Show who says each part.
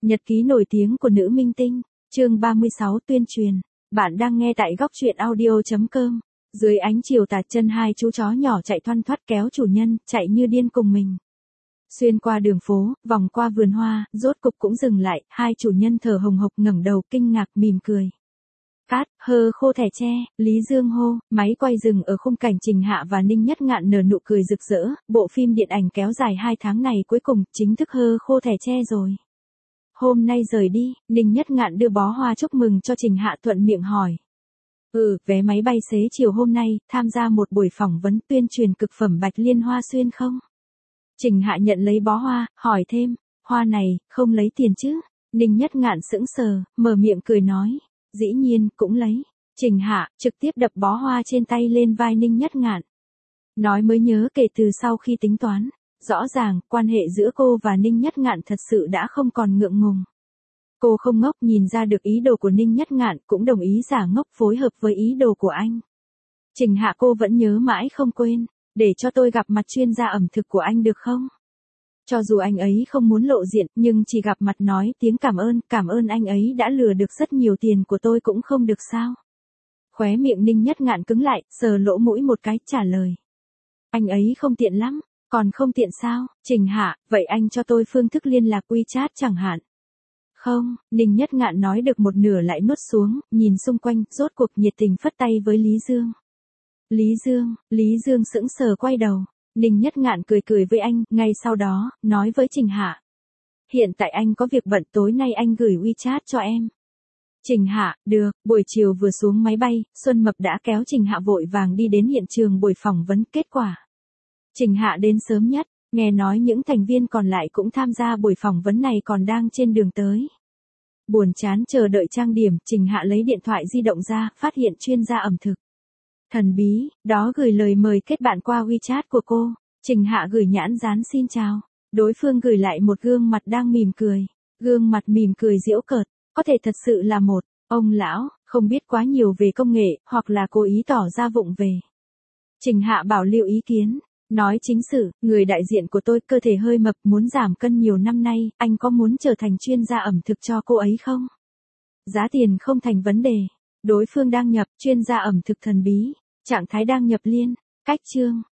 Speaker 1: Nhật ký nổi tiếng của nữ minh tinh, chương 36 tuyên truyền. Bạn đang nghe tại góc truyện audio.com. Dưới ánh chiều tà, chân hai chú chó nhỏ chạy thoăn thoắt kéo chủ nhân, chạy như điên cùng mình. Xuyên qua đường phố, vòng qua vườn hoa, rốt cục cũng dừng lại, hai chủ nhân thở hồng hộc ngẩng đầu kinh ngạc mỉm cười. Cát, hơ khô thẻ tre, Lý Dương hô, máy quay dừng ở khung cảnh Trình Hạ và Ninh Nhất Ngạn nở nụ cười rực rỡ, bộ phim điện ảnh kéo dài 2 tháng này cuối cùng chính thức hơ khô thẻ tre rồi. Hôm nay rời đi, Ninh Nhất Ngạn đưa bó hoa chúc mừng cho Trình Hạ thuận miệng hỏi. Vé máy bay xế chiều hôm nay, tham gia một buổi phỏng vấn tuyên truyền cực phẩm Bạch Liên Hoa Xuyên không? Trình Hạ nhận lấy bó hoa, hỏi thêm, hoa này, không lấy tiền chứ? Ninh Nhất Ngạn sững sờ, mở miệng cười nói, dĩ nhiên, cũng lấy. Trình Hạ, trực tiếp đập bó hoa trên tay lên vai Ninh Nhất Ngạn. Nói mới nhớ kể từ sau khi tính toán, rõ ràng, quan hệ giữa cô và Ninh Nhất Ngạn thật sự đã không còn ngượng ngùng. Cô không ngốc nhìn ra được ý đồ của Ninh Nhất Ngạn, cũng đồng ý giả ngốc phối hợp với ý đồ của anh. Trình Hạ cô vẫn nhớ mãi không quên, để cho tôi gặp mặt chuyên gia ẩm thực của anh được không? Cho dù anh ấy không muốn lộ diện, nhưng chỉ gặp mặt nói tiếng cảm ơn anh ấy đã lừa được rất nhiều tiền của tôi cũng không được sao? Khóe miệng Ninh Nhất Ngạn cứng lại, sờ lỗ mũi một cái, trả lời. Anh ấy không tiện lắm, còn không tiện sao? Trình Hạ, vậy anh cho tôi phương thức liên lạc WeChat chẳng hạn. Không, Ninh Nhất Ngạn nói được một nửa lại nuốt xuống, nhìn xung quanh, rốt cuộc nhiệt tình phất tay với Lý Dương. Lý Dương sững sờ quay đầu. Ninh Nhất Ngạn cười với anh, ngay sau đó, nói với Trình Hạ. Hiện tại anh có việc bận, tối nay anh gửi WeChat cho em. Trình Hạ, được, buổi chiều vừa xuống máy bay, Xuân Mập đã kéo Trình Hạ vội vàng đi đến hiện trường buổi phỏng vấn kết quả. Trình Hạ đến sớm nhất, nghe nói những thành viên còn lại cũng tham gia buổi phỏng vấn này còn đang trên đường tới. Buồn chán chờ đợi trang điểm, Trình Hạ lấy điện thoại di động ra, phát hiện chuyên gia ẩm thực. Thần bí, đó gửi lời mời kết bạn qua WeChat của cô. Trình Hạ gửi nhãn dán xin chào. Đối phương gửi lại một gương mặt đang mỉm cười. Gương mặt mỉm cười giễu cợt, có thể thật sự là một ông lão, không biết quá nhiều về công nghệ, hoặc là cố ý tỏ ra vụng về. Trình Hạ bảo lưu ý kiến, nói chính sự, người đại diện của tôi cơ thể hơi mập muốn giảm cân nhiều năm nay, anh có muốn trở thành chuyên gia ẩm thực cho cô ấy không? Giá tiền không thành vấn đề. Đối phương đang nhập, chuyên gia ẩm thực thần bí, trạng thái đang nhập liên, cách chương.